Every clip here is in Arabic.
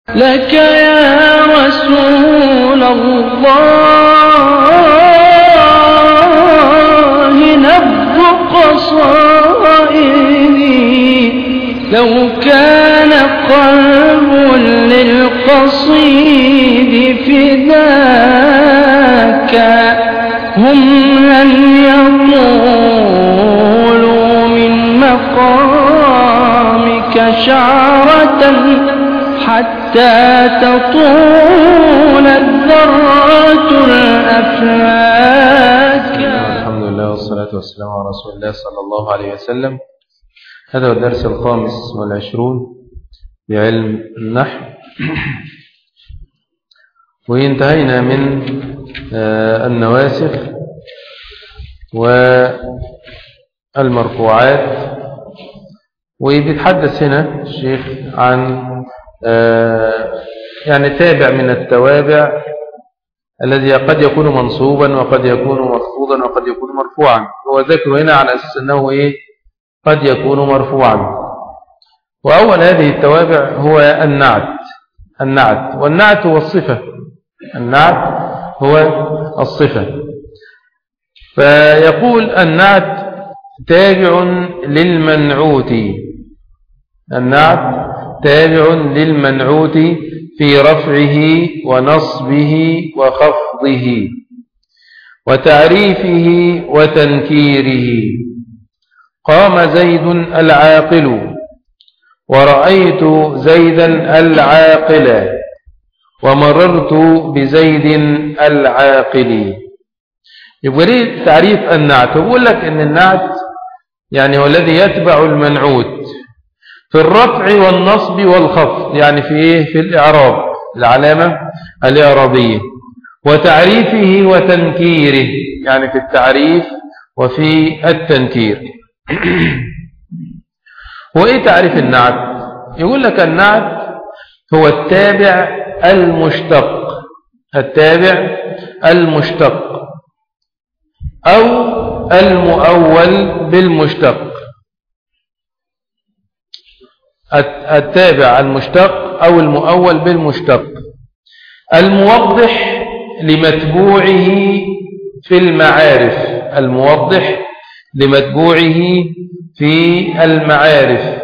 لك يا رسول الله نبض قصائدي، لو كان قلب للقصيد فداك، هم لن يطولوا من مقامك شعرة حتى تطول الذرة الأفلاك. الحمد لله والصلاة والسلام على رسول الله صلى الله عليه وسلم. هذا هو الدرس 25 بعلم النحو، وانتهينا من النواسخ والمرفوعات، وبيتحدث هنا الشيخ عن يعني تابع من التوابع الذي قد يكون منصوبا وقد يكون مخفوضا وقد يكون مرفوعا. هو ذكر هنا على أساس أنه قد يكون مرفوعا. وأول هذه التوابع هو النعت، والنعت هو الصفة. النعت هو الصفة. فيقول النعت تابع للمنعوت. النعت تابع للمنعوت في رفعه ونصبه وخفضه وتعريفه وتنكيره. قام زيد العاقل، ورأيت زيدا العاقل، ومررت بزيد العاقل. يبقى ليه تعريف النعت؟ بقول لك ان النعت يعني هو الذي يتبع المنعوت في الرفع والنصب والخفض، يعني في الإعراب، العلامة الإعرابية، وتعريفه وتنكيره، يعني في التعريف وفي التنكير. وإيه تعريف النعت؟ يقول لك النعت هو التابع المشتق، التابع المشتق أو المؤول بالمشتق. التابع المشتق أو المؤول بالمشتق، الموضح لمتبوعه في المعارف، الموضح لمتبوعه في المعارف،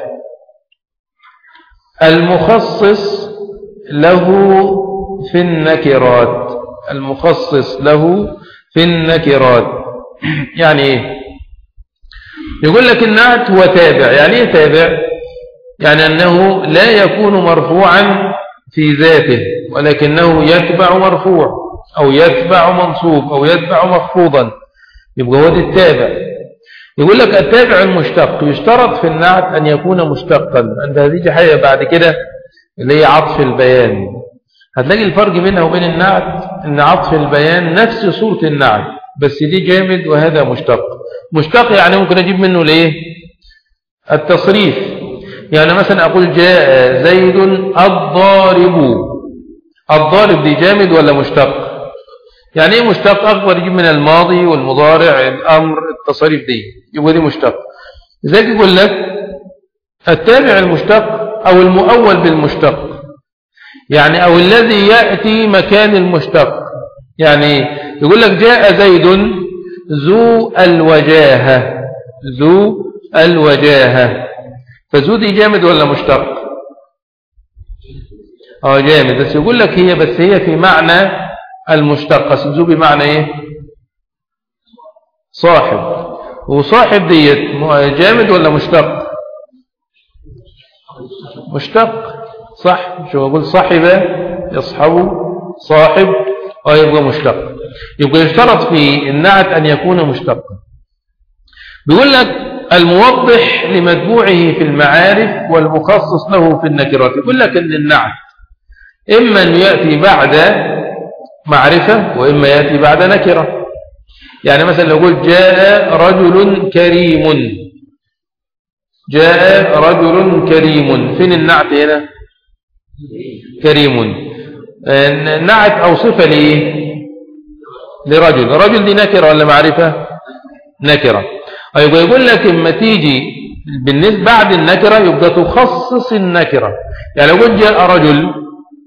المخصص له في النكرات، المخصص له في النكرات. يعني ايه؟ يقول لك النعت هو تابع. يعني ايه تابع؟ يعني أنه لا يكون مرفوعا في ذاته، ولكنه يتبع مرفوع أو يتبع منصوب أو يتبع مخفوضا. يبقى هو ده التابع. يقول لك التابع المشتق يشترط في النعت أن يكون مشتقا. عند هذه حاجة بعد كده اللي هي عطف البيان. هتلاقي الفرق بينها وبين النعت أن عطف البيان نفس صورة النعت، بس دي جامد وهذا مشتق. مشتق يعني ممكن أجيب منه ليه التصريف. يعني مثلا أقول جاء زيد الضارب. الضارب دي جامد ولا مشتق؟ يعني ايه مشتق؟ أكبر يجيب من الماضي والمضارع الأمر التصريف دي، يبقى دي مشتق. لذلك يقول لك التابع المشتق أو المؤول بالمشتق، يعني أو الذي يأتي مكان المشتق. يعني يقول لك جاء زيد ذو الوجاهة، ذو الوجاهة. فذو دي جامد ولا مشتق؟ جامد، بس يقول لك هي في معنى المشتق. ذو بمعنى ايه؟ صاحب. وصاحب ديت جامد ولا مشتق؟ مشتق، صح. شو أقول؟ صاحب يصحب، صاحب، يبقى مشتق. يبقى يشترط في النعت أن يكون مشتقا. بيقول لك الموضح لمتبوعه في المعارف والمخصص له في النكرات. يقول لك ان النعت اما ان ياتي بعد معرفه واما ياتي بعد نكره. يعني مثلا لو قلت جاء رجل كريم، جاء رجل كريم، فين النعت هنا؟ كريم. النعت او صفه ليه؟ لرجل. رجل دي نكره ولا معرفه؟ نكره. يبقى يقول لك اما تيجي بالنسبة بعد النكرة يبقى تخصص النكرة. يعني لو قلت جاء رجل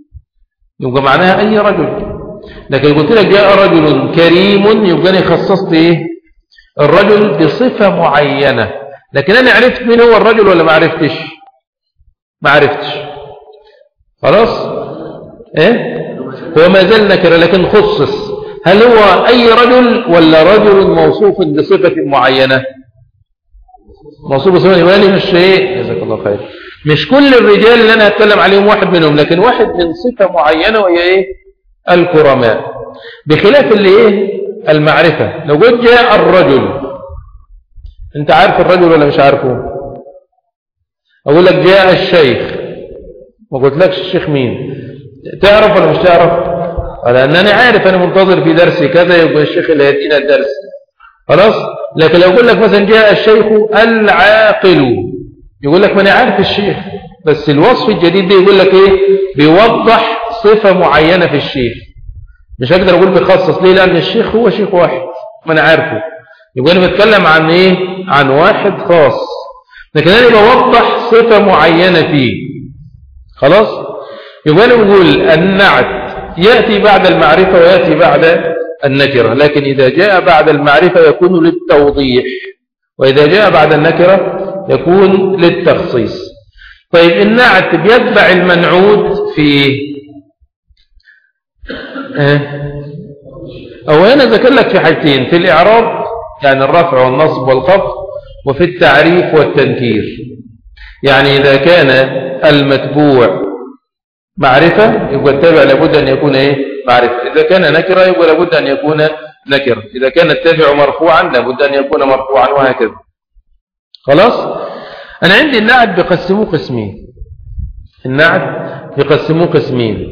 يبقى معناها أي رجل. لكن قلت لك جاء رجل كريم يبقى أنا خصصت إيه الرجل بصفة معينة. لكن أنا عرفت مين هو الرجل ولا ما عرفتش؟ ما عرفتش. خلاص إيه هو ما زال نكرة لكن خصص. هل هو أي رجل ولا رجل موصوف بصفة معينة؟ موصوف بصفة معينة. مش إيه جزاك الله خير، مش كل الرجال اللي أنا هتكلم عليهم واحد منهم، لكن واحد من صفة معينة وهي إيه الكرماء، بخلاف اللي إيه المعرفة. لو قلت جاء الرجل، أنت عارف الرجل ولا مش عارفه؟ أقول لك جاء الشيخ، ما قلت لكش الشيخ مين، تعرف ولا مش تعرف؟ لأن أنا عارف أنا منتظر في درسي كذا يبقى الشيخ اللي هيدينا الدرس. خلاص. لكن لو أقول لك مثلا جاء الشيخ العاقل، يقول لك ما أنا عارف الشيخ، بس الوصف الجديد ده يقول لك إيه بيوضح صفة معينة في الشيخ. مش هقدر أقول بيخصص ليه، لأن الشيخ هو شيخ واحد ما أنا عارفه، يبقى أنا بتكلم عن إيه عن واحد خاص، لكن أنا بوضح صفة معينة فيه. خلاص. يبقى أنا بقول النعت يأتي بعد المعرفة ويأتي بعد النكرة، لكن إذا جاء بعد المعرفة يكون للتوضيح، وإذا جاء بعد النكرة يكون للتخصيص. طيب النعت بيتبع المنعوت في أو هنا ذكر لك في حاجتين، في الإعراب يعني الرفع والنصب والخفض، وفي التعريف والتنكير. يعني إذا كان المتبوع معرفة يبقى التابع لابد أن يكون إيه معرفة، إذا كان نكرة يبقى لابد أن يكون نكرة، إذا كان التابع مرفوعا لابد أن يكون مرفوعا، وهكذا. خلاص. أنا عندي النعت بقسموه قسمين، النعت بقسموه قسمين،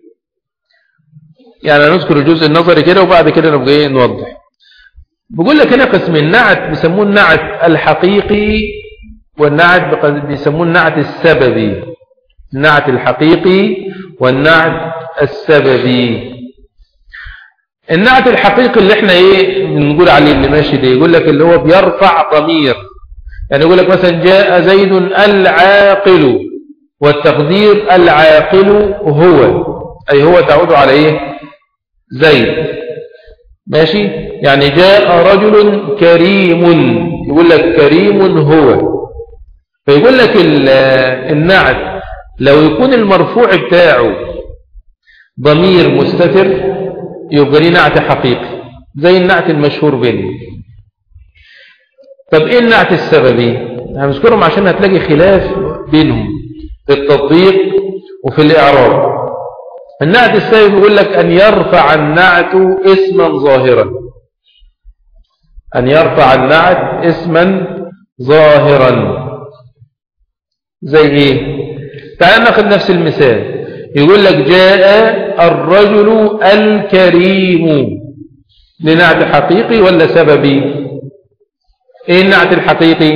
يعني نذكر الجزء النظري كده وبعد كده نبقى إيه نوضح. بقول لك هنا قسمين، نعت بيسموه النعت الحقيقي، والنعت بيسموه النعت السببي. النعت الحقيقي والنعت السببي. النعت الحقيقي اللي احنا ايه بنقول عليه اللي ماشي ده، يقول لك اللي هو بيرفع ضمير، يعني يقول لك مثلا جاء زيد العاقل، والتقدير العاقل هو، اي هو تعود على ايه زيد. ماشي. يعني جاء رجل كريم، يقول لك كريم هو. فيقول لك النعت لو يكون المرفوع بتاعه ضمير مستتر يبقى ليه نعت حقيقي زي النعت المشهور بينه. طب ايه النعت السببي؟ هنذكرهم عشان هتلاقي خلاف بينهم في التطبيق وفي الإعراب. النعت السببي يقول لك أن يرفع النعت اسما ظاهرا، أن يرفع النعت اسما ظاهرا. زي ايه؟ تعال ناخذ نفس المثال. يقول لك جاء الرجل الكريم، لنعت حقيقي ولا سببي؟ ايه النعت الحقيقي؟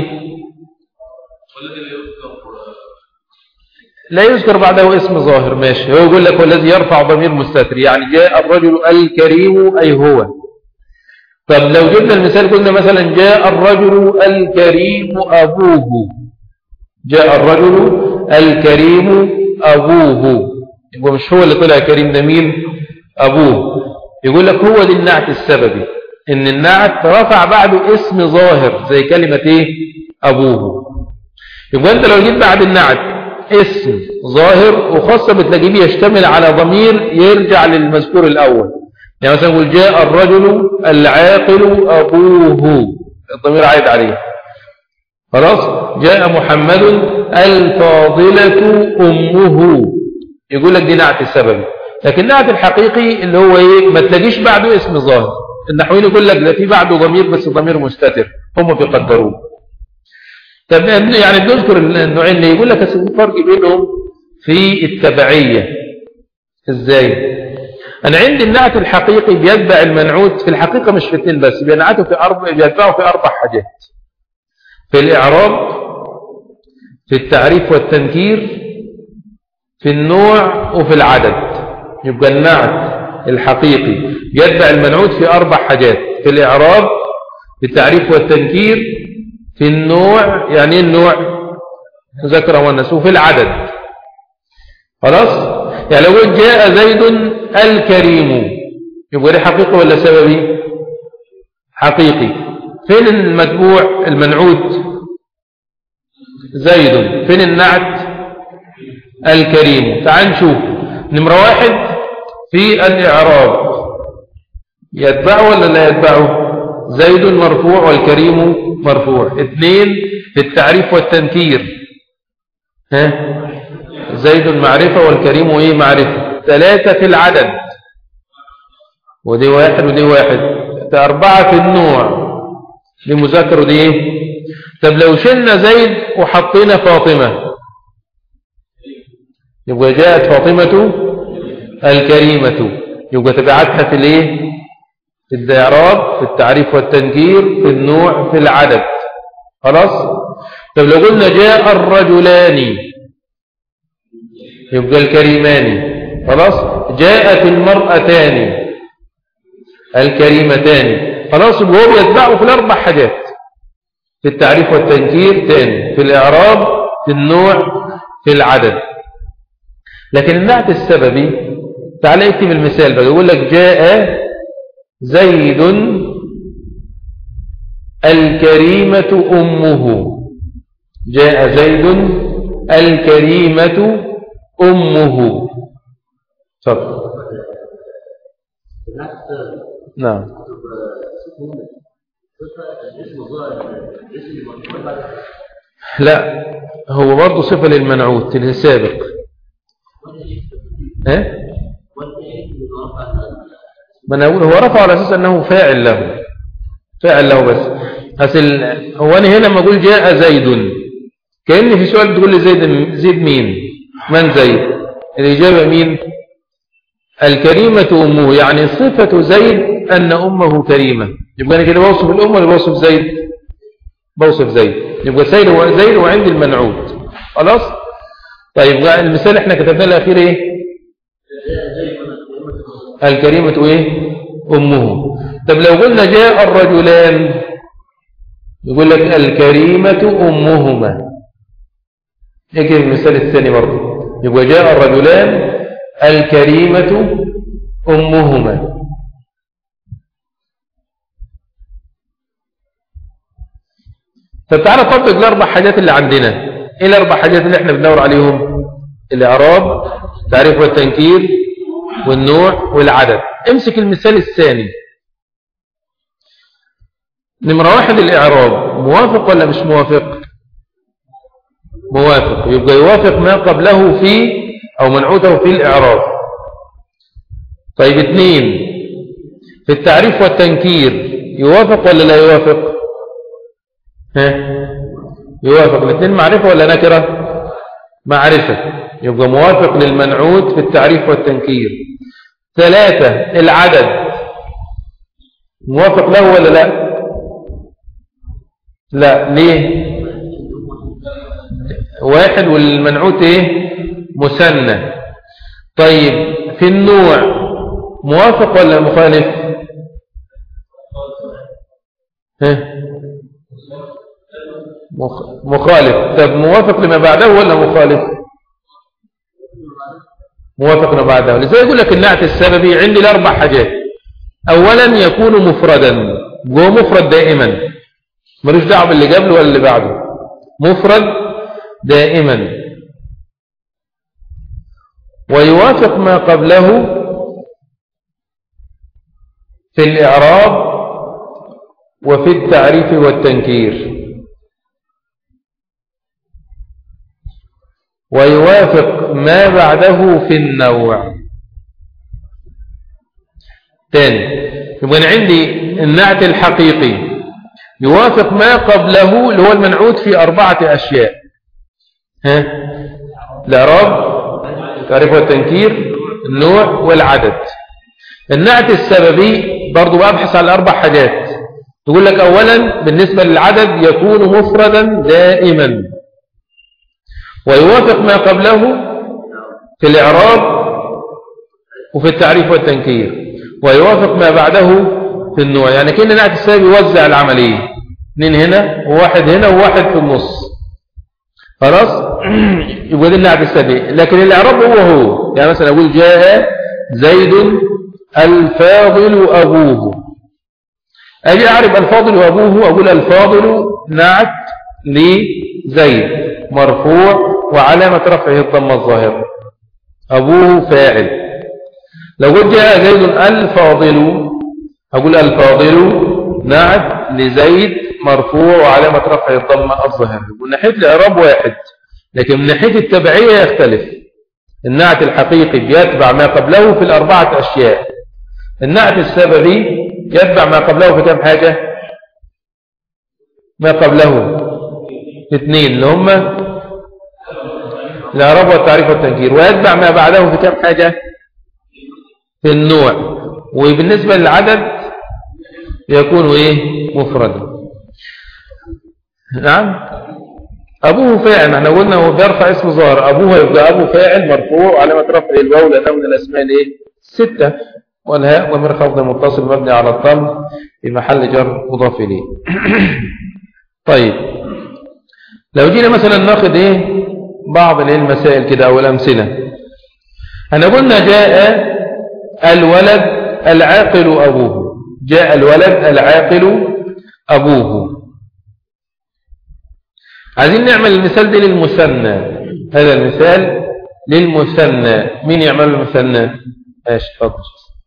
لا يذكر بعده اسم ظاهر. ماشي. هو يقول لك والذي يرفع ضمير مستتر، يعني جاء الرجل الكريم أي هو. طب لو جبنا المثال قلنا مثلا جاء الرجل الكريم أبوه، جاء الرجل الكريم أبوه، يبقى مش هو اللي طلع كريم، ده مين؟ أبوه. يقول لك هو دي النعت السببي، إن النعت رفع بعده اسم ظاهر زي كلمة إيه؟ أبوه. يبقى أنت لو جيت بعد النعت اسم ظاهر وخاصة بتلاقيه بيشتمل على ضمير يرجع للمذكور الأول، يعني مثلا نقول جاء الرجل العاقل أبوه، الضمير عايد عليه. خلاص. جاء محمد الفاضلة أمه، يقول لك دي نعت السبب. لكن النعت الحقيقي اللي هو ايه ما تلاقيش بعده اسم ظاهر. النحويين يقول لك ده في بعده ضمير بس ضمير مستتر، هم بيقدروه. طب يعني بنذكر النوعين اللي يقول لك الفرق بينهم في التبعية ازاي. انا عندي النعت الحقيقي بيتبع المنعوت في الحقيقة مش في اثنين بس، بيتبعه في 4 حاجات: في الإعراب، في التعريف والتنكير، في النوع، وفي العدد. يبقى النعت الحقيقي يتبع المنعوت في 4 حاجات: في الإعراب، في التعريف والتنكير، في النوع، يعني النوع ذكر والناس، وفي العدد. خلاص. يعني لو قلت جاء زيد الكريم يبقى ده حقيقي ولا سببي؟ حقيقي. فين المتبوع المنعوت؟ زيد. فين النعت؟ الكريم. تعال نشوف. نمرة 1 في الإعراب يتبعه ولا لا يتبعه؟ زيد مرفوع والكريم مرفوع. 2 في التعريف والتنكير، زيد معرفة والكريم ايه؟ معرفة. 3 في العدد، ودي 1 ودي 1. 4 في النوع، دي مذكر ودي ايه؟ طب لو شلنا زيد وحطينا فاطمة يبقى جاءت فاطمة الكريمة، يبقى تبعتها في الايه؟ في الإعراب، في التعريف والتنكير، في النوع، في العدد. خلاص. طب لو قلنا جاء الرجلان يبقى الكريمان. خلاص. جاءت المرأتان الكريمتان. خلاص. يبقى هو يتبعه في ال4 حاجات، في التعريف والتنكير، تاني في الإعراب، في النوع، في العدد. لكن النعت السببي تعال اكتب المثال بقى. يقول لك جاء زيد الكريمة أمه. جاء زيد الكريمة أمه. تفضل. نعم. لا، هو برضه صفة للمنعوت السابق. ما أنا أقول هو رفع على أساس أنه فاعل له، فاعل له بس. هو أنا هنا لما أقول جاء زيد كأني في سؤال تقول لي زيد مين؟ من زيد؟ الإجابة مين؟ الكريمة أمه، يعني صفة زيد أن أمه كريمة. يبقى أنا كده بوصف الأم ولا بوصف زيد؟ بوصف زيد. يبقى زيد وعندي المنعوت. خلاص. طيب المثال احنا كتبناه الأخير ايه؟ الكريمة ايه؟ أمه. طب لو قلنا جاء الرجلان يقول لك الكريمة أمهما. اكتب المثال الثاني برضه. يبقى جاء الرجلان الكريمة أمهما. طب تعالى نطبق ال4 حاجات اللي عندنا. ايه ال4 حاجات اللي احنا بندور عليهم؟ الإعراب، التعريف والتنكير، والنوع، والعدد. امسك المثال الثاني. نمرة 1 الإعراب موافق ولا مش موافق؟ موافق. يبقى يوافق ما قبله في أو منعوته في الإعراب. طيب 2 في التعريف والتنكير يوافق ولا لا يوافق؟ يوافق. الاثنين معرفة ولا نكرة؟ معرفة. يبقى موافق للمنعوت في التعريف والتنكير. 3 العدد موافق له ولا لا؟ لا. ليه؟ 1 والمنعوت ايه؟ مثنى. طيب في النوع موافق ولا مخالف؟ مخالف. طب موافق لما بعده ولا مخالف؟ موافق لما بعده. لذلك يقول لك النعت السببي عندي ال4 حاجات. اولا يكون مفردا، هو مفرد دائما، ملوش دعوه باللي قبله ولا اللي بعده، مفرد دائما. ويوافق ما قبله في الإعراب وفي التعريف والتنكير. ويوافق ما بعده في النوع. تاني. يبقى عندي النعت الحقيقي يوافق ما قبله اللي هو المنعوت في 4 أشياء. الإعراب، التعريف والتنكير، النوع، والعدد. النعت السببي برضو ببحث على 4 حاجات. تقول لك أولا بالنسبة للعدد يكون مفردا دائما، ويوافق ما قبله في الإعراب وفي التعريف والتنكير، ويوافق ما بعده في النوع. يعني كأن نعت السبب يوزع العملية، 2 هنا وواحد هنا وواحد في النص. خلاص. يبقى دي النعت السببي. لكن الإعراب هو يعني مثلا أقول جاء زيد الفاضل أبوه، أجي أعرف الفاضل وأبوه أقول الفاضل نعت لزيد مرفوع وعلامة رفعه الضمة الظاهرة، أبوه فاعل. لو قلت جاء زيد الفاضل أقول الفاضل نعت لزيد مرفوع وعلامة رفعه الضمة الظاهرة. من ناحية الإعراب واحد، لكن من ناحية التبعية يختلف. النعت الحقيقي بيتبع ما قبله في الأربعة أشياء. النعت السببي يتبع ما قبله في كم حاجة؟ ما قبله اثنين اللي هم الإعراب والتعريف والتنكير، ويتبع ما بعده في كم حاجة؟ في النوع. وبالنسبة للعدد يكون مفردا. نعم. أبوه فاعل، احنا قلنا هو بيرفع اسم ظاهر، أبوه يبقى أبو فاعل مرفوع وعلامة رفعه الواو لأنه من الأسماء ستة، والهاء ضمير خفض متصل مبني على الضم في محل جر مضاف إليه. طيب لو جينا مثلا ناخذ بعض المسائل كده أو الأمثلة. أنا قلنا جاء الولد العاقل أبوه، جاء الولد العاقل أبوه. عايزين نعمل المثال ده للمثنى، هذا المثال للمثنى. مين يعمل المثنى؟ ماشي اتفضل.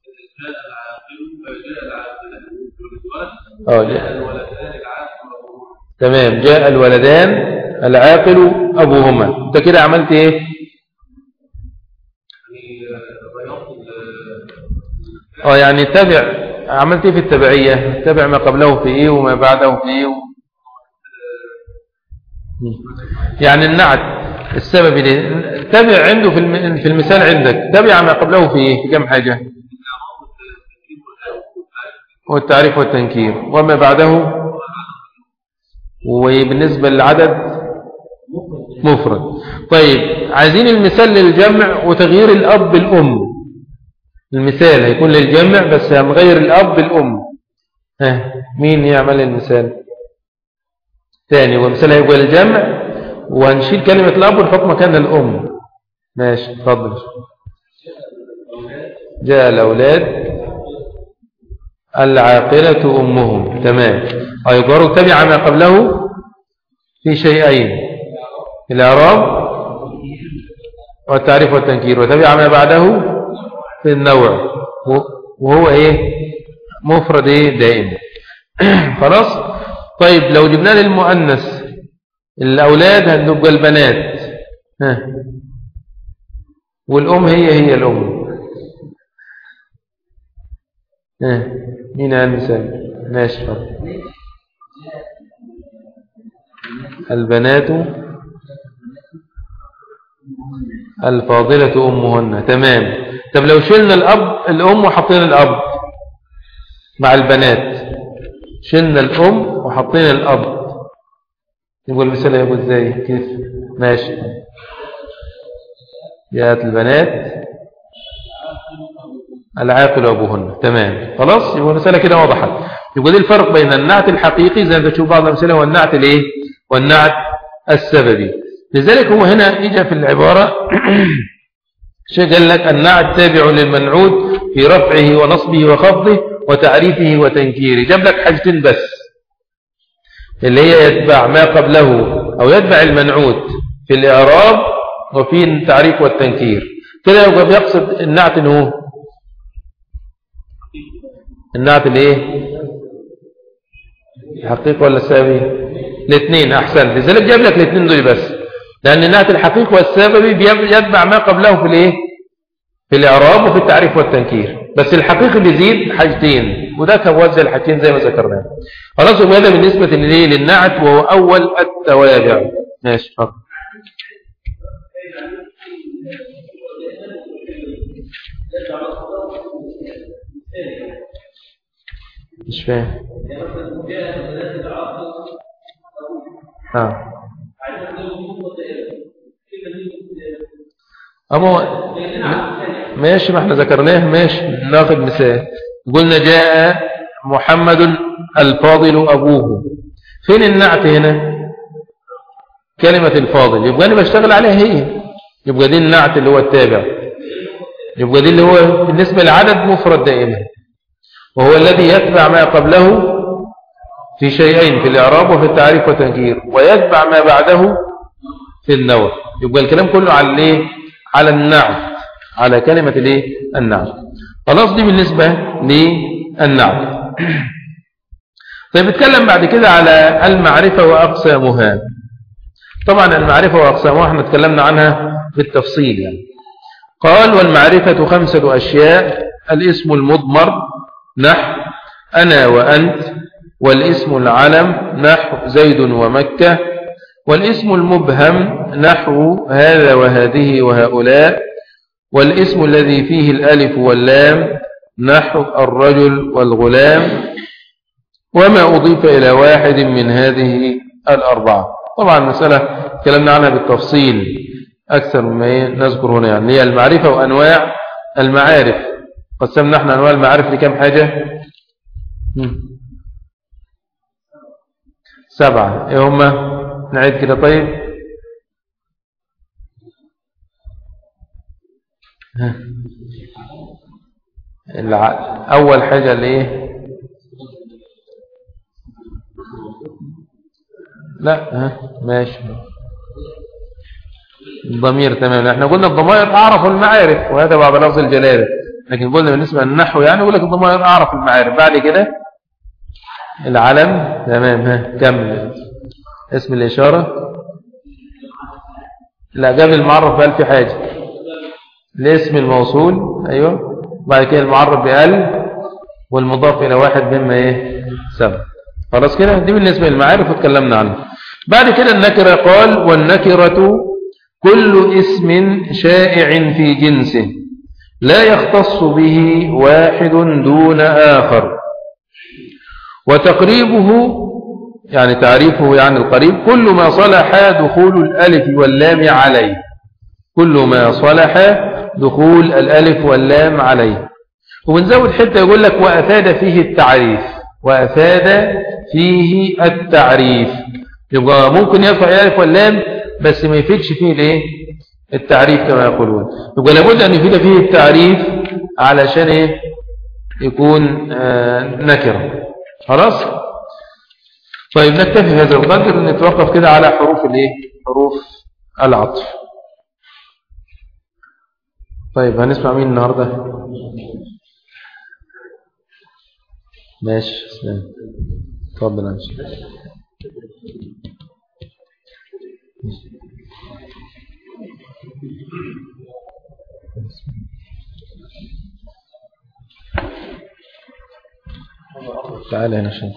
تمام. جاء الولدان العاقل أبوهما. انت كده عملت ايه؟ يعني تبع. عملت ايه في التبعية؟ تبع ما قبله في ايه وما بعده في ايه يعني النعت السبب تبع عنده في المثال عندك تبع ما قبله في ايه؟ في كم حاجة؟ والتعريف والتنكير وما بعده. وبالنسبة للعدد مفرد. طيب عايزين المثال للجمع وتغيير الأب بالأم. المثال هيكون للجمع بس هنغير الأب بالأم. مين يعمل المثال ثاني؟ والمثال هيبقى للجمع وهنشيل كلمة الأب ونحط مكان الأم. ماشي اتفضل. جاء الأولاد العاقلة أمهم. تمام. يقدر تبع ما قبله في شيئين، الإعراب والتعريف والتنكير، وتبع ما بعده في النوع وهو مفرد دائم. خلاص. طيب لو جبنا للمؤنث الأولاد هنبقى البنات، والأم هي الأم. مين المثال؟ ماشي فضل. البنات الفاضلة أمهن. تمام. طب لو شلنا الأم وحطينا الأب مع البنات، شلنا الأم وحطينا الأب، يقول المثال يقول ازاي؟ كيف؟ ماشي. جاءت البنات العاقل أبوهن. تمام. خلاص. يبقى المسألة كده وضحت. يبقى دي الفرق بين النعت الحقيقي زي ما تشوف بعض الأمثلة والنعت والنعت السببي. لذلك هو هنا اجى في العبارة شيء قال لك النعت تابع للمنعوت في رفعه ونصبه وخفضه وتعريفه وتنكيره. جاب لك حاجتين بس، اللي هي يتبع ما قبله أو يتبع المنعوت في الإعراب وفي التعريف والتنكير. كده يبقى بيقصد النعت انه النعت الحقيقي ولا السببي؟ الاثنين. احسن. لذلك جاب لك الاثنين دول بس، لان النعت الحقيقي والسببي يتبع ما قبله في الاعراب وفي التعريف والتنكير. بس الحقيقي بيزيد حاجتين، وده كان وزع الحاجتين زي ما ذكرنا. خلاص. وهذا بالنسبه للنعت وهو اول التوابع. ماشي اتفضل. مش فاهم. ماشي. ما احنا ذكرناه. ماشي. ناخذ مثال. قلنا جاء محمد الفاضل أبوه. فين النعت هنا؟ كلمة الفاضل، يبقى أنا بشتغل عليها هي، يبقى دي النعت اللي هو التابع، يبقى دي اللي هو بالنسبة للعدد مفرد دائما، وهو الذي يتبع ما قبله في شيئين، في الإعراب وفي التعريف والتنكير، ويتبع ما بعده في النوع. يبقى الكلام كله على الايه؟ على النعت، على كلمة الايه؟ النعت. خلاص دي بالنسبة للنعت. طيب نتكلم بعد كده على المعرفة وأقسامها. طبعا المعرفة وأقسامها احنا اتكلمنا عنها بالتفصيل يعني. قال والمعرفة 5 أشياء: الاسم المضمر نحو أنا وأنت، والاسم العلم نحو زيد ومكة، والاسم المبهم نحو هذا وهذه وهؤلاء، والاسم الذي فيه الألف واللام نحو الرجل والغلام، وما أضيف إلى واحد من هذه الأربعة. طبعا المسألة تكلمنا عنها بالتفصيل أكثر مما نذكر هنا، يعني هي المعرفة وأنواع المعارف. قسمنا احنا أنواع المعارف لكم حاجة؟ 7. إيه هما؟ نعيد كده. طيب أول حاجة اللي إيه؟ لا ماشي، الضمير. تمام. احنا قلنا الضمائر أعرف المعارف، وهذا بعد لفظ الجلالة، لكن قلنا بالنسبة للنحو يعني يقول لك الضمائر أعرف المعارف. بعد كده العلم. تمام. كمل. اسم الإشارة. لا، قبل المعرف بقى في حاجة، الاسم الموصول. أيوة. بعد كده المعرف بقال، والمضاف إلى واحد مما إيه؟ 7. خلاص كده، دي بالنسبة للمعارف وتكلمنا عنها. بعد كده النكرة. قال والنكرة كل اسم شائع في جنسه لا يختص به واحد دون آخر، وتقريبه يعني تعريفه يعني القريب كل ما صلح دخول الألف واللام عليه، كل ما صلح دخول الألف واللام عليه. وبنزود حتى يقول لك وأفاد فيه التعريف، وأفاد فيه التعريف. يبقى ممكن يرفع الألف واللام بس ما يفيدش فيه الايه؟ التعريف كما يقولون. يبقى لابد أن يفيد فيه التعريف علشان ايه؟ يكون نكرة. خلاص. طيب نكتفي هذا القدر، نتوقف كده على حروف الايه؟ حروف العطف. طيب هنسمع مين النهارده؟ ماشي. اسلام. تفضل يا باشا. تعال هنا عشان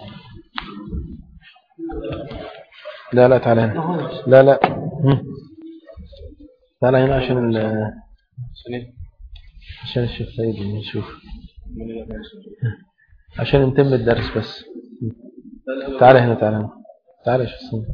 لا تعال هنا. لا تعال هنا عشان الشيخ سيد نشوف، عشان نتم الدرس بس. تعال هنا تعال يا شيخ سيد.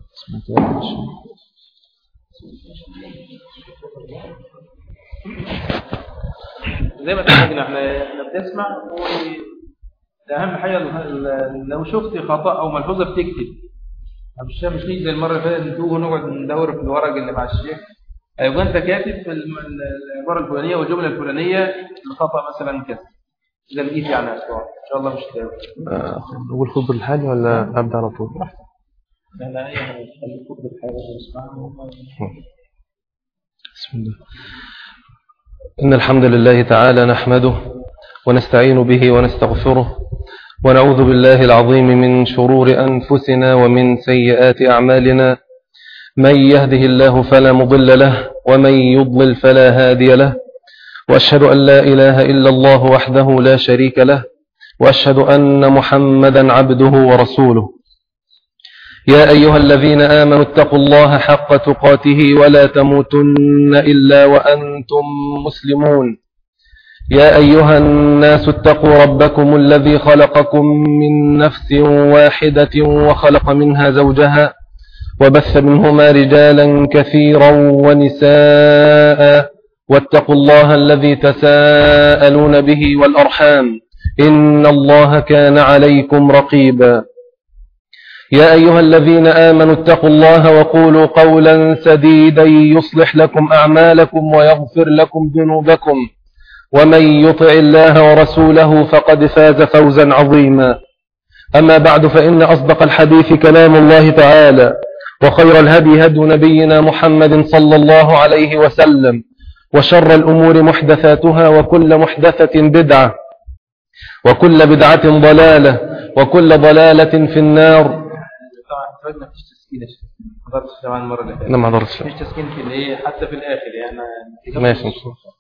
زي ما اتفقنا احنا بنسمع، اهم حاجه لو شفت خطا او ملحوظه بتكتب، مش نيجي زي المره اللي فاتت نتوه ونقعد ندور في الورق اللي مع الشيخ. يبقى انت كاتب في العباره الفلانيه والجمله الفلانيه الخطا مثلا كذا، اذا لقيت يعني ان شاء الله مش تاوي. نقول خطبه الحاجه ولا ابدا على طول؟ لا اي حاجه، خلي خطبه الحاجه ونسمعها. بسم الله. إن الحمد لله تعالى نحمده ونستعين به ونستغفره، ونعوذ بالله العظيم من شرور أنفسنا ومن سيئات أعمالنا. من يهده الله فلا مضل له، ومن يضلل فلا هادي له، وأشهد أن لا إله إلا الله وحده لا شريك له، وأشهد أن محمدا عبده ورسوله. يا أيها الذين آمنوا اتقوا الله حق تقاته ولا تموتن إلا وأنتم مسلمون. يا أيها الناس اتقوا ربكم الذي خلقكم من نفس واحدة وخلق منها زوجها، وبث منهما رجالا كثيرا ونساء، واتقوا الله الذي تساءلون به والأرحام، إن الله كان عليكم رقيبا. يا أيها الذين آمنوا اتقوا الله وقولوا قولا سديدا يصلح لكم أعمالكم ويغفر لكم ذنوبكم ومن يطع الله ورسوله فقد فاز فوزا عظيما. أما بعد فإن أصدق الحديث كلام الله تعالى وخير الهدي هدي نبينا محمد صلى الله عليه وسلم وشر الأمور محدثاتها وكل محدثة بدعة وكل بدعة ضلالة وكل ضلالة في النار. طبعا ما فيش تسكين ما حضرتش طبعا المره اللي فاتت. لا ما حضرتش. مفيش تسكين في الايه حتى في الاخر يعني ماشي.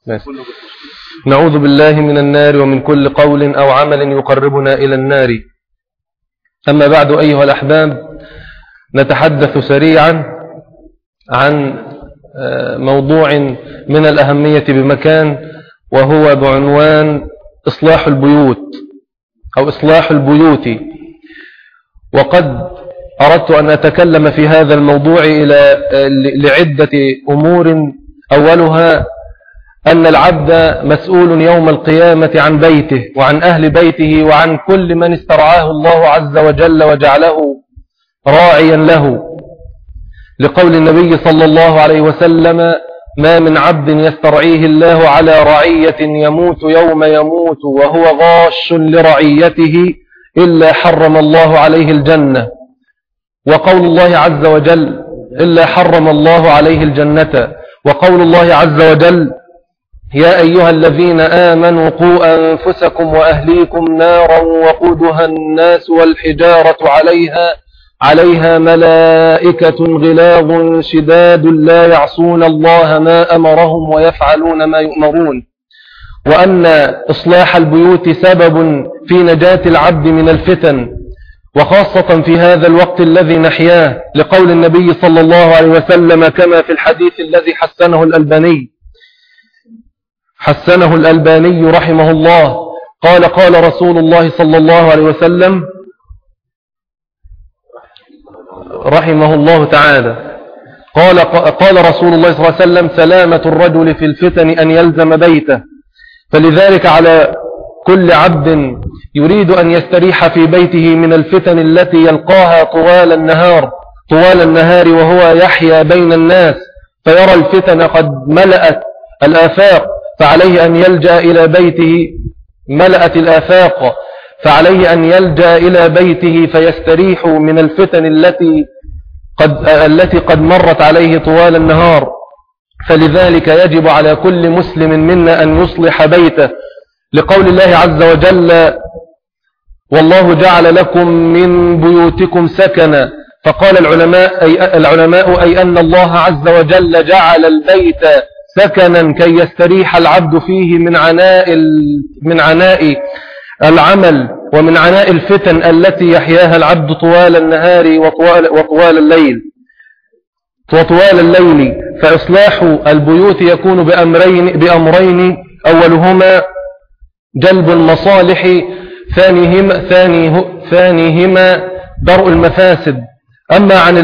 نعوذ بالله من النار ومن كل قول أو عمل يقربنا إلى النار. أما بعد أيها الأحباب، نتحدث سريعا عن موضوع من الأهمية بمكان، وهو بعنوان إصلاح البيوت أو إصلاح البيوت. وقد أردت أن أتكلم في هذا الموضوع لعدة أمور. أولها أن العبد مسؤول يوم القيامة عن بيته وعن أهل بيته وعن كل من استرعاه الله عز وجل وجعله راعيا له، لقول النبي صلى الله عليه وسلم: ما من عبد يسترعيه الله على رعية يموت يوم يموت وهو غاش لرعيته إلا حرم الله عليه الجنة. وقول الله عز وجل: إلا حرم الله عليه الجنة. وقول الله عز وجل: يا أيها الذين آمنوا قوا أنفسكم وأهليكم نارا وقودها الناس والحجارة عليها ملائكة غلاظ شداد لا يعصون الله ما أمرهم ويفعلون ما يؤمرون. وأن إصلاح البيوت سبب في نجاة العبد من الفتن، وخاصة في هذا الوقت الذي نحياه، لقول النبي صلى الله عليه وسلم كما في الحديث الذي حسنه الألباني رحمه الله، قال رسول الله صلى الله عليه وسلم رحمه الله تعالى، قال رسول الله صلى الله عليه وسلم: سلامة الرجل في الفتن أن يلزم بيته. فلذلك على كل عبد يريد أن يستريح في بيته من الفتن التي يلقاها طوال النهار وهو يحيا بين الناس، فيرى الفتن قد ملأت الآفاق، فعليه أن يلجأ إلى بيته. ملأت الآفاق، فعليه أن يلجأ إلى بيته فيستريح من الفتن التي قد مرت عليه طوال النهار. فلذلك يجب على كل مسلم منا أن يصلح بيته، لقول الله عز وجل: والله جعل لكم من بيوتكم سكنا. فقال العلماء أي أن الله عز وجل جعل البيت سكنا كي يستريح العبد فيه من عناء العمل ومن عناء الفتن التي يحياها العبد طوال النهار وطوال الليل. فإصلاح البيوت يكون بأمرين: أولهما جلب المصالح، ثانيهما درء المفاسد. أما عن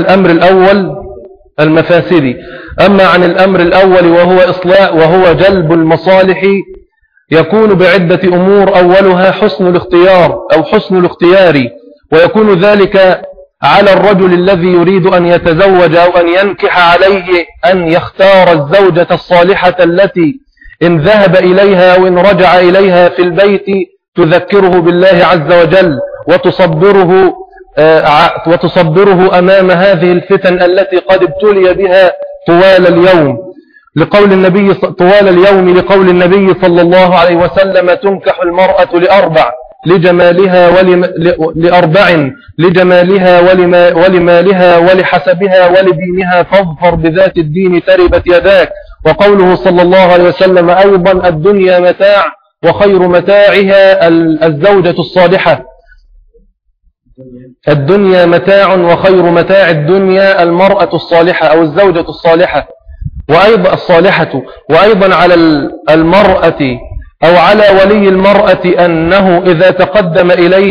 الأمر الأول وهو جلب المصالح، يكون بعدة أمور. أولها حسن الاختيار، ويكون ذلك على الرجل الذي يريد أن يتزوج أو أن ينكح، عليه أن يختار الزوجة الصالحة التي إن ذهب إليها وإن رجع إليها في البيت تذكره بالله عز وجل وتصبره أمام هذه الفتن التي قد ابتلي بها طوال اليوم. لقول النبي صلى الله عليه وسلم: تنكح المرأة لجمالها ولمالها ولحسبها ولدينها، فاظفر بذات الدين تربت يداك. وقوله صلى الله عليه وسلم أيضا: الدنيا متاع وخير متاعها الزوجة الصالحة. الدنيا متاع وخير متاع الدنيا المرأة الصالحة أو الزوجة الصالحة وأيضا على المرأة أو على ولي المرأة أنه إذا تقدم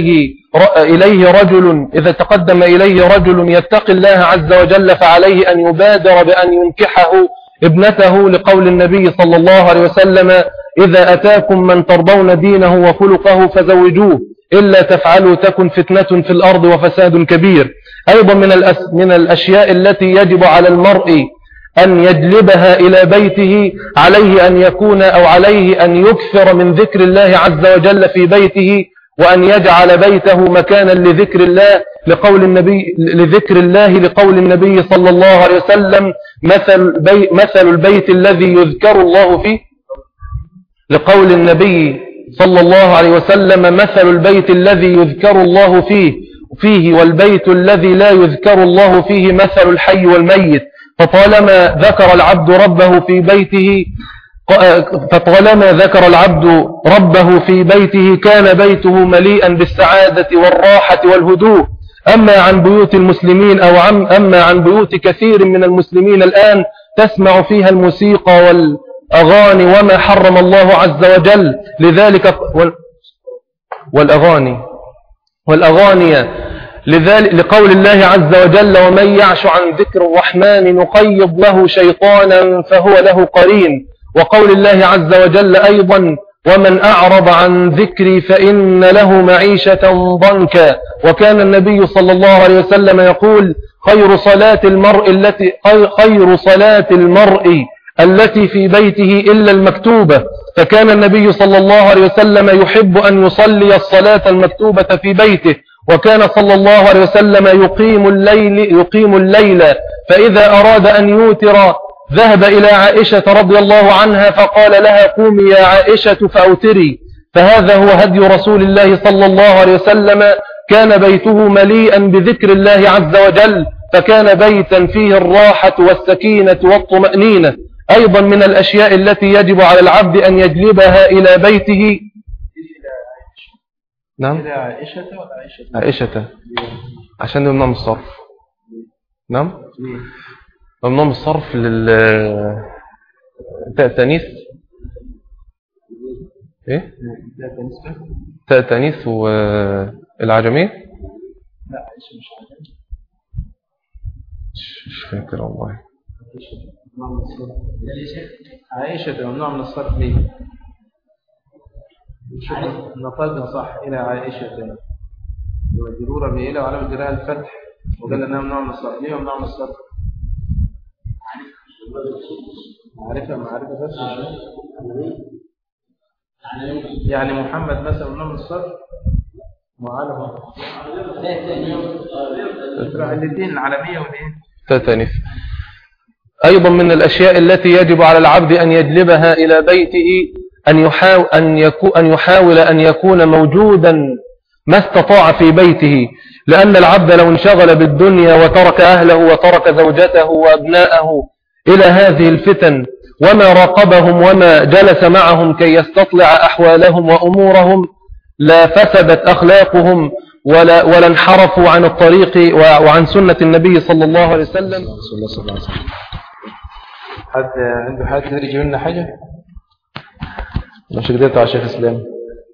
إليه رجل يتقي الله عز وجل فعليه أن يبادر بأن ينكحه ابنته، لقول النبي صلى الله عليه وسلم: إذا أتاكم من ترضون دينه وخلقه فزوجوه. إلا تفعلوا تكن فتنة في الأرض وفساد كبير. أيضا من الأشياء التي يجب على المرء أن يجلبها إلى بيته عليه أن يكون أو عليه أن يكثر من ذكر الله عز وجل في بيته، وأن يجعل بيته مكانا لذكر الله لقول النبي صلى الله عليه وسلم مثل البيت الذي يذكر الله فيه، لقول النبي صلى الله عليه وسلم مثل البيت الذي يذكر الله فيه والبيت الذي لا يذكر الله فيه مثل الحي والميت. فطالما ذكر العبد ربه في بيته كان بيته مليئا بالسعادة والراحة والهدوء. أما عن بيوت المسلمين أما عن بيوت كثير من المسلمين الآن تسمع فيها الموسيقى والأغاني وما حرم الله عز وجل، لذلك والأغاني لقول الله عز وجل ومن يعش عن ذكر الرحمن نقيض له شيطانا فهو له قرين. وقول الله عز وجل أيضا ومن أعرض عن ذكري فإن له معيشة ضنكا. وكان النبي صلى الله عليه وسلم يقول خير صلاة المرء التي في بيته إلا المكتوبة. فكان النبي صلى الله عليه وسلم يحب أن يصلي الصلاة المكتوبة في بيته، وكان صلى الله عليه وسلم يقيم الليل فإذا أراد أن يوتر ذهب إلى عائشة رضي الله عنها فقال لها قومي يا عائشة فأوتري. فهذا هو هدي رسول الله صلى الله عليه وسلم، كان بيته مليئا بذكر الله عز وجل، فكان بيتا فيه الراحة والسكينة والطمأنينة. أيضا من الأشياء التي يجب على العبد أن يجلبها إلى بيته. نعم إلى عائشة عشان ممنوع من الصرف. نعم ممنوع من الصرف تاء تانيث ايه تاء تانيث والعجمية. لا عائشة مش عجمية، مش فاكر والله. عائشة ممنوع من الصرف ليه؟ نطقها صح إلى عائشة وجرورة بإلى وعلى جرها الفتح، وقال أنها ممنوع من الصرف. ليه ممنوع من الصرف؟ معرفة بس يعني محمد مثلا ممنوع من الصرف معلم الاثنين العالمية والايه تتنف. أيضا من الأشياء التي يجب على العبد أن يجلبها إلى بيته أن يحاول أن يكون موجودا ما استطاع في بيته، لأن العبد لو انشغل بالدنيا وترك أهله وترك زوجته وأبناءه إلى هذه الفتن وما راقبهم وما جلس معهم كي يستطلع أحوالهم وأمورهم لا فسدت أخلاقهم ولا انحرفوا عن الطريق وعن سنة النبي صلى الله عليه وسلم. حد عنده حد يجي لنا حاجة؟ مش قدرت على شيخ إسلام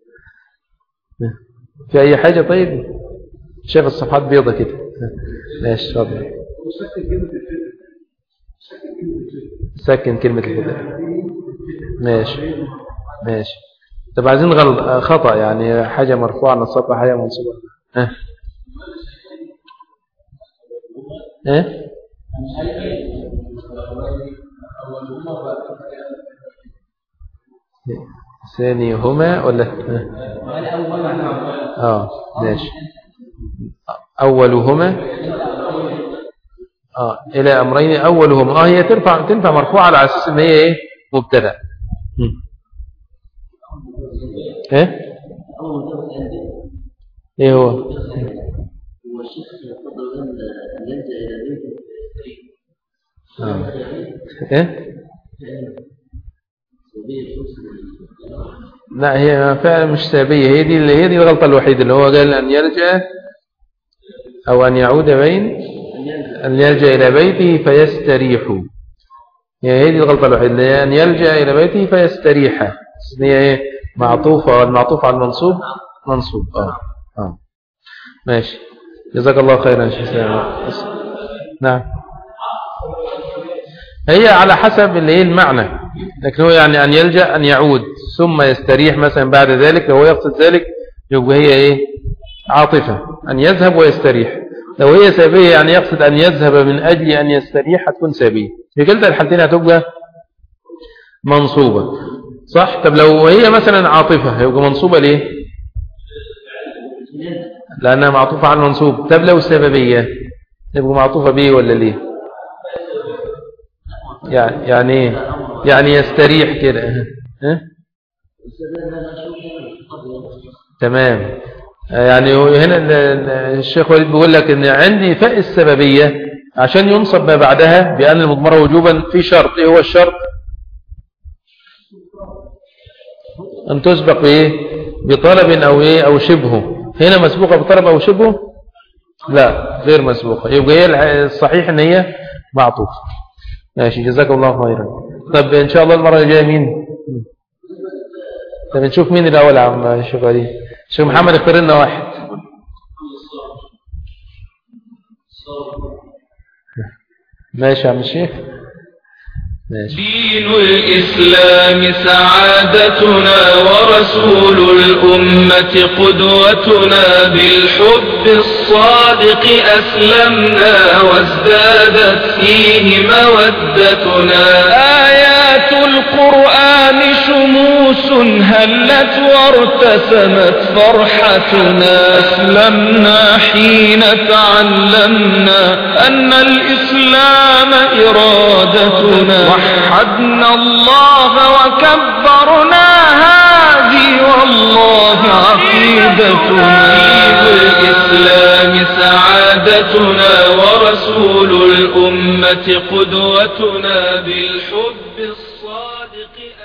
في أي حاجة؟ طيب شايف الصفحات بيضة كده. ماشي تفضل. سكن كلمة الفتن. ماشي. طب عايزين خطأ يعني حاجة مرفوعة نصبها حاجة منصوبة. ثاني هما ولا ماشي. أولهما إلى أمرين أولهما هي تنفع مرفوعة على أساس إن هي إيه مبتدأ. إيه هو لا هي فعلا مش سابية، هي دي الغلطة الوحيدة اللي هو قال أن يرجع أو أن يعود أن يرجع إلى بيته فيستريح. هي دي الغلطة الوحيدة اللي هي أن يرجع إلى بيته فيستريح. هي معطوفة والمعطوف على المنصوب منصوب. ماشي. جزاك الله خيرا يا شيخ. نعم هي على حسب اللي هي المعنى، لكن هو يعني أن يلجأ أن يعود ثم يستريح مثلا بعد ذلك، لو يقصد ذلك يبقى هي إيه؟ عاطفة، أن يذهب ويستريح. لو هي سببية يعني يقصد أن يذهب من أجل أن يستريح هتكون سببية. في كلتا الحالتين هتبقى منصوبة، صح؟ طب لو هي مثلا عاطفة هيبقى منصوبة ليه؟ لأنها معطوفة على المنصوب. طب لو سببية يبقى معطوفة به ولا ليه؟ يعني ايه؟ يعني يستريح كده. تمام. يعني هنا الشيخ وليد بيقول لك ان عندي فاء السببية عشان ينصب ما بعدها بأن المضمرة وجوبا في شرط. ايه هو الشرط؟ ان تسبق بايه؟ بطلب او ايه او شبهه. هنا مسبوقة بطلب او شبهه؟ لا، غير مسبوقة. يبقى هي الصحيح ان هي معطوفة. ماشي، جزاك الله خيرا. طب ان شاء الله المرة الجاية مين؟ طب نشوف مين الاول يا عم الشيخ علي. الشيخ محمد اختار لنا واحد. ماشي يا عم الشيخ. دين الإسلام سعادتنا ورسول الأمة قدوتنا بالحب الصادق أسلمنا وازدادت فيه مودتنا آيات القرآن شموس هلت وارتسمت فرحتنا أسلمنا حين تعلمنا أن الإسلام إرادتنا وحدنا الله وكبرنا هذه والله عقيدتنا دين الإسلام سعادتنا ورسول الأمة قدوتنا بالحب الصادق